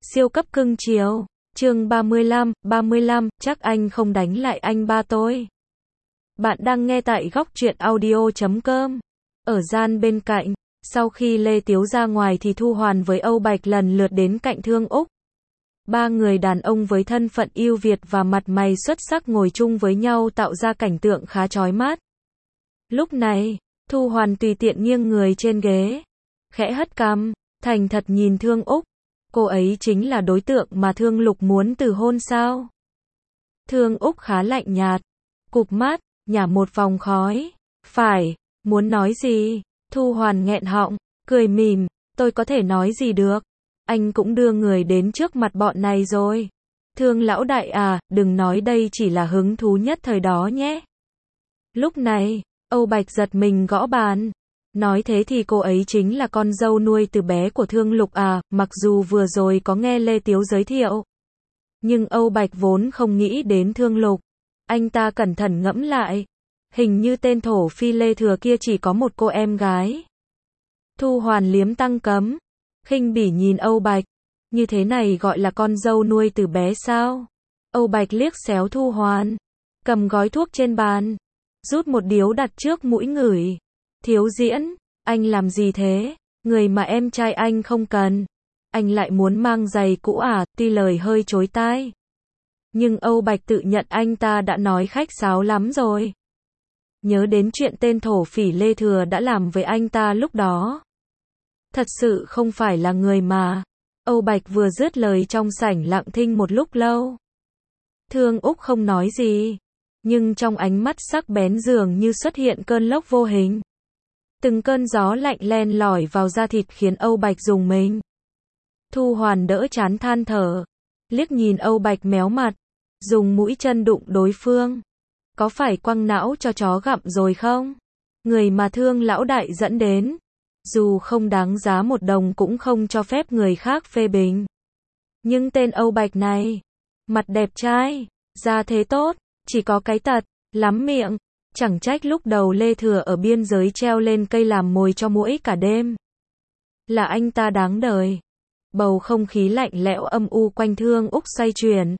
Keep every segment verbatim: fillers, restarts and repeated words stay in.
Siêu cấp cưng chiều. Chương ba mươi lăm, ba mươi lăm, chắc anh không đánh lại anh ba tôi. Bạn đang nghe tại góc truyện audio chấm com. Ở gian bên cạnh, sau khi Lê Tiếu ra ngoài thì Thu Hoàn với Âu Bạch lần lượt đến cạnh Thương Úc. Ba người đàn ông với thân phận ưu việt và mặt mày xuất sắc ngồi chung với nhau tạo ra cảnh tượng khá chói mắt. Lúc này, Thu Hoàn tùy tiện nghiêng người trên ghế, khẽ hất cằm, thành thật nhìn Thương Úc. Cô ấy chính là đối tượng mà Thương Lục muốn từ hôn sao? Thương Úc khá lạnh nhạt, cụp mắt, nhả một vòng khói. Phải, muốn nói gì? Thu Hoàn nghẹn họng, cười mỉm, tôi có thể nói gì được? Anh cũng đưa người đến trước mặt bọn này rồi. Thương lão đại à, đừng nói đây chỉ là hứng thú nhất thời đó nhé. Lúc này, Âu Bạch giật mình gõ bàn. Nói thế thì cô ấy chính là con dâu nuôi từ bé của Thương Lục à, mặc dù vừa rồi có nghe Lê Tiếu giới thiệu. Nhưng Âu Bạch vốn không nghĩ đến Thương Lục. Anh ta cẩn thận ngẫm lại. Hình như tên thổ phi Lê Thừa kia chỉ có một cô em gái. Thu Hoàn liếm tăng cấm, khinh bỉ nhìn Âu Bạch. Như thế này gọi là con dâu nuôi từ bé sao? Âu Bạch liếc xéo Thu Hoàn, cầm gói thuốc trên bàn, rút một điếu đặt trước mũi ngửi. Thiếu diễn, anh làm gì thế? Người mà em trai anh không cần. Anh lại muốn mang giày cũ à? Tuy lời hơi chối tai, nhưng Âu Bạch tự nhận anh ta đã nói khách sáo lắm rồi. Nhớ đến chuyện tên thổ phỉ Lê Thừa đã làm với anh ta lúc đó. Thật sự không phải là người mà. Âu Bạch vừa dứt lời trong sảnh lặng thinh một lúc lâu. Thương Úc không nói gì, nhưng trong ánh mắt sắc bén dường như xuất hiện cơn lốc vô hình. Từng cơn gió lạnh len lỏi vào da thịt khiến Âu Bạch rùng mình. Thu Hoàn đỡ chán than thở, liếc nhìn Âu Bạch méo mặt, dùng mũi chân đụng đối phương. Có phải quăng não cho chó gặm rồi không? Người mà Thương lão đại dẫn đến, dù không đáng giá một đồng cũng không cho phép người khác phê bình. Nhưng tên Âu Bạch này, mặt đẹp trai, da thế tốt, chỉ có cái tật, lắm miệng. Chẳng trách lúc đầu Lê Thừa ở biên giới treo lên cây làm mồi cho muỗi cả đêm. Là anh ta đáng đời. Bầu không khí lạnh lẽo âm u quanh Thương Úc xoay chuyển.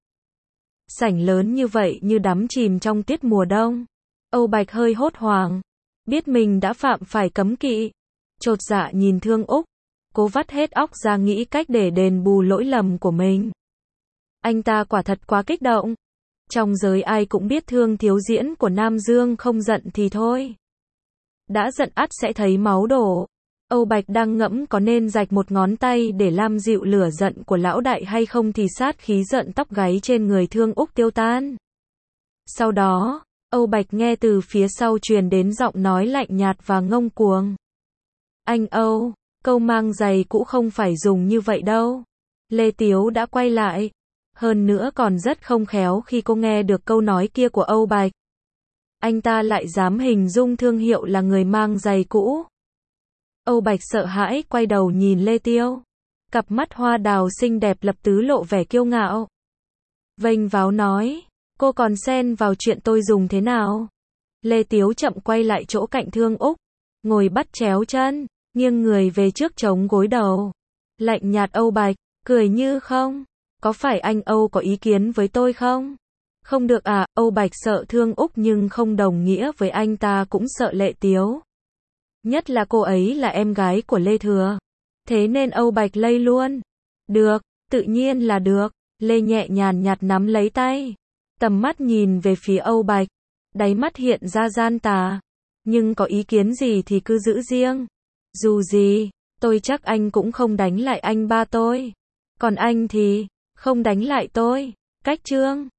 Sảnh lớn như vậy như đắm chìm trong tiết mùa đông. Âu Bạch hơi hốt hoảng, biết mình đã phạm phải cấm kỵ. Chột dạ nhìn Thương Úc, cố vắt hết óc ra nghĩ cách để đền bù lỗi lầm của mình. Anh ta quả thật quá kích động. Trong giới ai cũng biết Thương thiếu diễn của Nam Dương không giận thì thôi. Đã giận ắt sẽ thấy máu đổ. Âu Bạch đang ngẫm có nên rạch một ngón tay để làm dịu lửa giận của lão đại hay không thì sát khí giận tóc gáy trên người Thương Úc tiêu tan. Sau đó, Âu Bạch nghe từ phía sau truyền đến giọng nói lạnh nhạt và ngông cuồng. Anh Âu, câu mang giày cũ không phải dùng như vậy đâu. Lê Tiếu đã quay lại. Hơn nữa còn rất không khéo khi cô nghe được câu nói kia của Âu Bạch. Anh ta lại dám hình dung Thương Hiệu là người mang giày cũ. Âu Bạch sợ hãi quay đầu nhìn Lê Tiêu. Cặp mắt hoa đào xinh đẹp lập tứ lộ vẻ kiêu ngạo. Vênh váo nói, cô còn xen vào chuyện tôi dùng thế nào? Lê Tiếu chậm quay lại chỗ cạnh Thương Úc, ngồi bắt chéo chân, nghiêng người về trước chống gối đầu. Lạnh nhạt Âu Bạch, cười như không. Có phải anh Âu có ý kiến với tôi không? Không được à, Âu Bạch sợ Thương Úc nhưng không đồng nghĩa với anh ta cũng sợ Lê Tiếu. Nhất là cô ấy là em gái của Lê Thừa. Thế nên Âu Bạch lây luôn. Được, tự nhiên là được. Lê nhẹ nhàng nhạt nắm lấy tay. Tầm mắt nhìn về phía Âu Bạch. Đáy mắt hiện ra gian tà. Nhưng có ý kiến gì thì cứ giữ riêng. Dù gì, tôi chắc anh cũng không đánh lại anh ba tôi. Còn anh thì không đánh lại tôi. Cách chương